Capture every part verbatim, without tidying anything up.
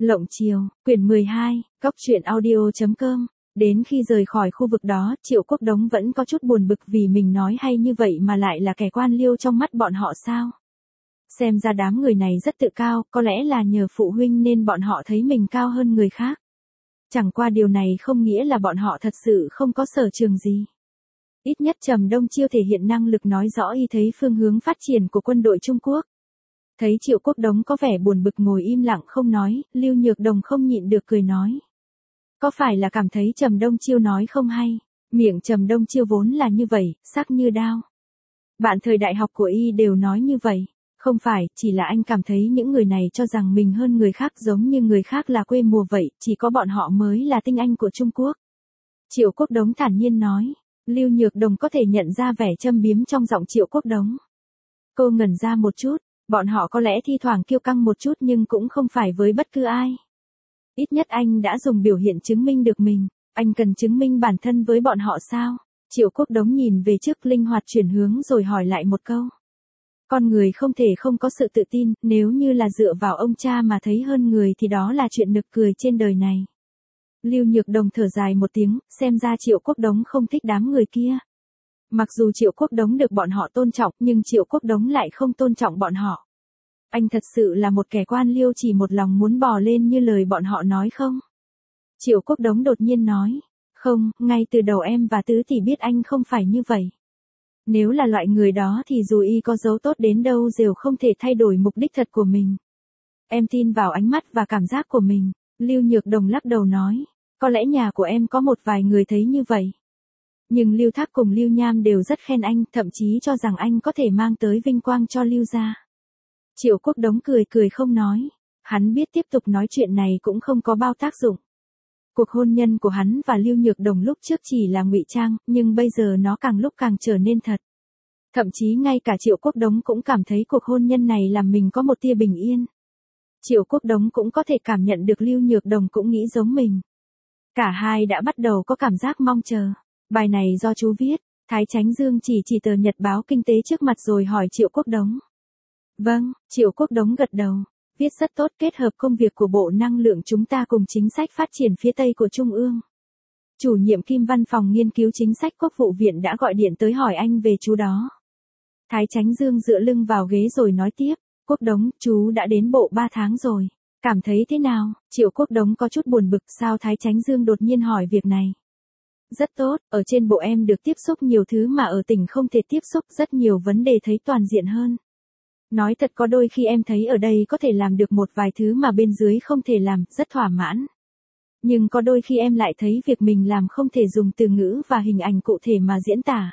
Lộng Chiều, quyển mười hai, góc truyện audio chấm com. Đến khi rời khỏi khu vực đó, Triệu Quốc Đống vẫn có chút buồn bực vì mình nói hay như vậy mà lại là kẻ quan liêu trong mắt bọn họ sao. Xem ra đám người này rất tự cao, có lẽ là nhờ phụ huynh nên bọn họ thấy mình cao hơn người khác. Chẳng qua điều này không nghĩa là bọn họ thật sự không có sở trường gì. Ít nhất Trầm Đông Chiêu thể hiện năng lực nói rõ y thấy phương hướng phát triển của quân đội Trung Quốc. Thấy Triệu Quốc Đống có vẻ buồn bực ngồi im lặng không nói, Lưu Nhược Đồng không nhịn được cười nói. Có phải là cảm thấy Trầm Đông Chiêu nói không hay, miệng Trầm Đông Chiêu vốn là như vậy, sắc như đao. Bạn thời đại học của y đều nói như vậy, không phải, chỉ là anh cảm thấy những người này cho rằng mình hơn người khác giống như người khác là quê mùa vậy, chỉ có bọn họ mới là tinh anh của Trung Quốc. Triệu Quốc Đống thản nhiên nói, Lưu Nhược Đồng có thể nhận ra vẻ châm biếm trong giọng Triệu Quốc Đống. Cô ngẩn ra một chút. Bọn họ có lẽ thi thoảng kiêu căng một chút nhưng cũng không phải với bất cứ ai. Ít nhất anh đã dùng biểu hiện chứng minh được mình, anh cần chứng minh bản thân với bọn họ sao? Triệu Quốc Đống nhìn về trước linh hoạt chuyển hướng rồi hỏi lại một câu. Con người không thể không có sự tự tin, nếu như là dựa vào ông cha mà thấy hơn người thì đó là chuyện nực cười trên đời này. Lưu Nhược Đồng thở dài một tiếng, xem ra Triệu Quốc Đống không thích đám người kia. Mặc dù Triệu Quốc Đống được bọn họ tôn trọng nhưng Triệu Quốc Đống lại không tôn trọng bọn họ. Anh thật sự là một kẻ quan liêu chỉ một lòng muốn bò lên như lời bọn họ nói không? Triệu Quốc Đống đột nhiên nói. Không, ngay từ đầu em và Tứ thì biết anh không phải như vậy. Nếu là loại người đó thì dù y có dấu tốt đến đâu đều không thể thay đổi mục đích thật của mình. Em tin vào ánh mắt và cảm giác của mình. Lưu Nhược Đồng lắc đầu nói. Có lẽ nhà của em có một vài người thấy như vậy. Nhưng Lưu Thác cùng Lưu Nham đều rất khen anh, thậm chí cho rằng anh có thể mang tới vinh quang cho Lưu gia. Triệu Quốc Đống cười cười không nói. Hắn biết tiếp tục nói chuyện này cũng không có bao tác dụng. Cuộc hôn nhân của hắn và Lưu Nhược Đồng lúc trước chỉ là ngụy trang, nhưng bây giờ nó càng lúc càng trở nên thật. Thậm chí ngay cả Triệu Quốc Đống cũng cảm thấy cuộc hôn nhân này làm mình có một tia bình yên. Triệu Quốc Đống cũng có thể cảm nhận được Lưu Nhược Đồng cũng nghĩ giống mình. Cả hai đã bắt đầu có cảm giác mong chờ. Bài này do chú viết, Thái Chánh Dương chỉ chỉ tờ nhật báo kinh tế trước mặt rồi hỏi Triệu Quốc Đống. Vâng, Triệu Quốc Đống gật đầu. Viết rất tốt, kết hợp công việc của Bộ Năng lượng chúng ta cùng chính sách phát triển phía Tây của Trung ương. Chủ nhiệm Kim Văn phòng nghiên cứu chính sách Quốc vụ viện đã gọi điện tới hỏi anh về chú đó. Thái Chánh Dương dựa lưng vào ghế rồi nói tiếp. Quốc Đống, chú đã đến bộ ba tháng rồi. Cảm thấy thế nào? Triệu Quốc Đống có chút buồn bực sao Thái Chánh Dương đột nhiên hỏi việc này. Rất tốt, ở trên bộ em được tiếp xúc nhiều thứ mà ở tỉnh không thể tiếp xúc, rất nhiều vấn đề thấy toàn diện hơn. Nói thật có đôi khi em thấy ở đây có thể làm được một vài thứ mà bên dưới không thể làm, rất thỏa mãn. Nhưng có đôi khi em lại thấy việc mình làm không thể dùng từ ngữ và hình ảnh cụ thể mà diễn tả.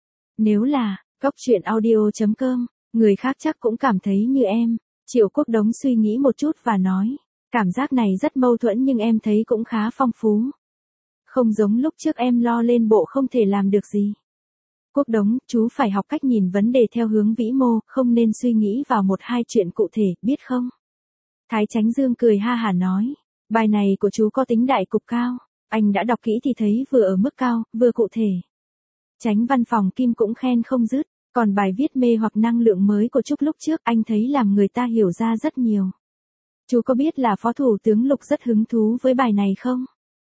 Nếu là, góc truyện audio chấm com, người khác chắc cũng cảm thấy như em. Triệu Quốc Đống suy nghĩ một chút và nói, cảm giác này rất mâu thuẫn nhưng em thấy cũng khá phong phú. Không giống lúc trước em lo lên bộ không thể làm được gì. Quốc Đống, chú phải học cách nhìn vấn đề theo hướng vĩ mô, không nên suy nghĩ vào một hai chuyện cụ thể, biết không? Thái Chánh Dương cười ha hả nói, bài này của chú có tính đại cục cao, anh đã đọc kỹ thì thấy vừa ở mức cao, vừa cụ thể. Chánh văn phòng Kim cũng khen không dứt, còn bài viết mê hoặc năng lượng mới của Trúc lúc trước anh thấy làm người ta hiểu ra rất nhiều. Chú có biết là Phó Thủ tướng Lục rất hứng thú với bài này không?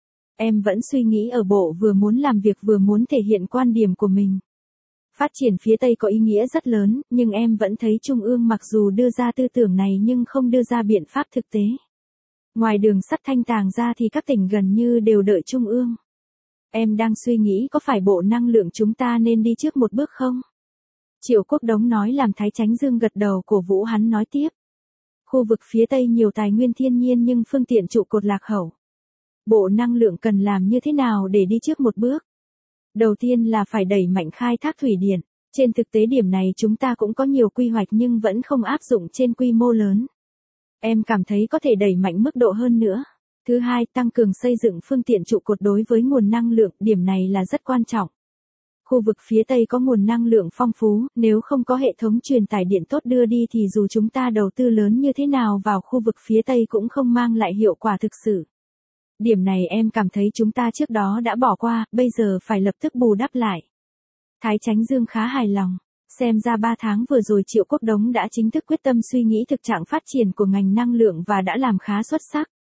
Em vẫn suy nghĩ ở bộ vừa muốn làm việc vừa muốn thể hiện quan điểm của mình. Phát triển phía Tây có ý nghĩa rất lớn, nhưng em vẫn thấy Trung ương mặc dù đưa ra tư tưởng này nhưng không đưa ra biện pháp thực tế. Ngoài đường sắt Thanh Tàng ra thì các tỉnh gần như đều đợi Trung ương. Em đang suy nghĩ có phải Bộ Năng lượng chúng ta nên đi trước một bước không? Triệu Quốc Đống nói làm Thái Chánh Dương gật đầu cổ vũ hắn nói tiếp. Khu vực phía Tây nhiều tài nguyên thiên nhiên nhưng phương tiện trụ cột lạc hậu. Bộ Năng lượng cần làm như thế nào để đi trước một bước? Đầu tiên là phải đẩy mạnh khai thác thủy điện. Trên thực tế điểm này chúng ta cũng có nhiều quy hoạch nhưng vẫn không áp dụng trên quy mô lớn. Em cảm thấy có thể đẩy mạnh mức độ hơn nữa. Thứ hai, tăng cường xây dựng phương tiện trụ cột đối với nguồn năng lượng, điểm này là rất quan trọng. Khu vực phía Tây có nguồn năng lượng phong phú, nếu không có hệ thống truyền tải điện tốt đưa đi thì dù chúng ta đầu tư lớn như thế nào vào khu vực phía Tây cũng không mang lại hiệu quả thực sự. Điểm này em cảm thấy chúng ta trước đó đã bỏ qua, bây giờ phải lập tức bù đắp lại. Thái Chánh Dương khá hài lòng. Xem ra ba tháng vừa rồi Triệu Quốc Đống đã chính thức quyết tâm suy nghĩ thực trạng phát triển của ngành năng lượng và đã làm khá xuất sắc.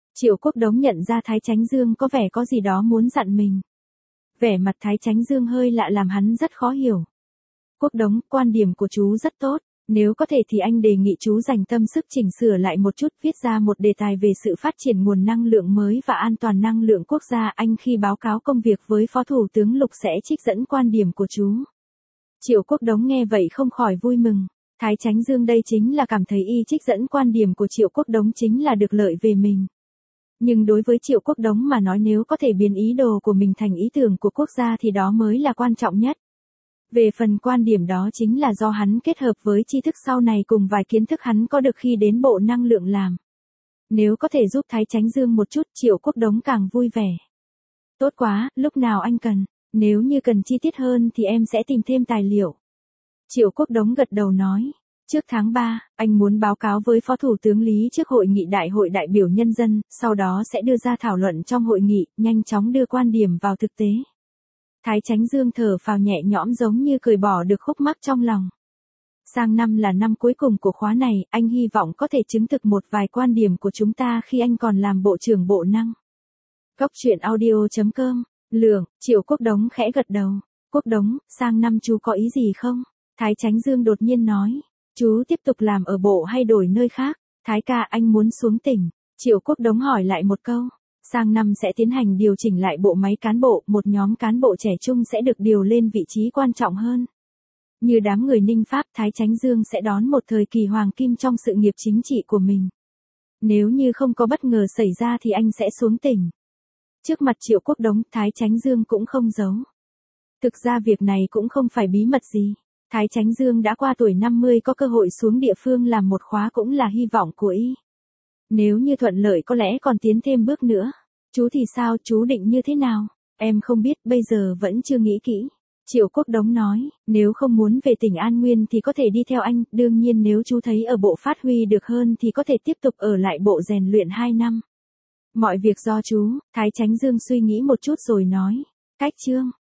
Triệu Quốc Đống nhận ra Thái Chánh Dương có vẻ có gì đó muốn dặn mình. Vẻ mặt Thái Chánh Dương hơi lạ làm hắn rất khó hiểu. Quốc Đống, quan điểm của chú rất tốt. Nếu có thể thì anh đề nghị chú dành tâm sức chỉnh sửa lại một chút, viết ra một đề tài về sự phát triển nguồn năng lượng mới và an toàn năng lượng quốc gia. Anh khi báo cáo công việc với Phó Thủ tướng Lục sẽ trích dẫn quan điểm của chú. Triệu Quốc Đống nghe vậy không khỏi vui mừng. Thái Chánh Dương đây chính là cảm thấy y trích dẫn quan điểm của Triệu Quốc Đống chính là được lợi về mình. Nhưng đối với Triệu Quốc Đống mà nói, nếu có thể biến ý đồ của mình thành ý tưởng của quốc gia thì đó mới là quan trọng nhất. Về phần quan điểm đó chính là do hắn kết hợp với tri thức sau này cùng vài kiến thức hắn có được khi đến Bộ Năng lượng làm. Nếu có thể giúp Thái Chánh Dương một chút, Triệu Quốc Đống càng vui vẻ. Tốt quá, lúc nào anh cần, nếu như cần chi tiết hơn thì em sẽ tìm thêm tài liệu. Triệu Quốc Đống gật đầu nói, trước tháng ba, anh muốn báo cáo với Phó Thủ tướng Lý trước hội nghị Đại hội đại biểu nhân dân, sau đó sẽ đưa ra thảo luận trong hội nghị, nhanh chóng đưa quan điểm vào thực tế. Thái Chánh Dương thở phào nhẹ nhõm giống như cởi bỏ được khúc mắc trong lòng. Sang năm là năm cuối cùng của khóa này, anh hy vọng có thể chứng thực một vài quan điểm của chúng ta khi anh còn làm Bộ trưởng Bộ Năng. Góc truyện audio chấm com, Lượng, Triệu Quốc Đống khẽ gật đầu. Quốc Đống, sang năm chú có ý gì không? Thái Chánh Dương đột nhiên nói, chú tiếp tục làm ở bộ hay đổi nơi khác? Thái ca, anh muốn xuống tỉnh. Triệu Quốc Đống hỏi lại một câu. Sang năm sẽ tiến hành điều chỉnh lại bộ máy cán bộ, một nhóm cán bộ trẻ trung sẽ được điều lên vị trí quan trọng hơn. Như đám người Ninh Pháp, Thái Chánh Dương sẽ đón một thời kỳ hoàng kim trong sự nghiệp chính trị của mình. Nếu như không có bất ngờ xảy ra thì anh sẽ xuống tỉnh. Trước mặt Triệu Quốc Đống, Thái Chánh Dương cũng không giấu. Thực ra việc này cũng không phải bí mật gì. Thái Chánh Dương đã qua tuổi năm mươi, có cơ hội xuống địa phương làm một khóa cũng là hy vọng của y. Nếu như thuận lợi có lẽ còn tiến thêm bước nữa. Chú thì sao, chú định như thế nào? Em không biết, bây giờ vẫn chưa nghĩ kỹ. Triệu Quốc Đống nói, nếu không muốn về tỉnh An Nguyên thì có thể đi theo anh, đương nhiên nếu chú thấy ở bộ phát huy được hơn thì có thể tiếp tục ở lại bộ rèn luyện hai năm. Mọi việc do chú. Thái Chánh Dương suy nghĩ một chút rồi nói, cách chương.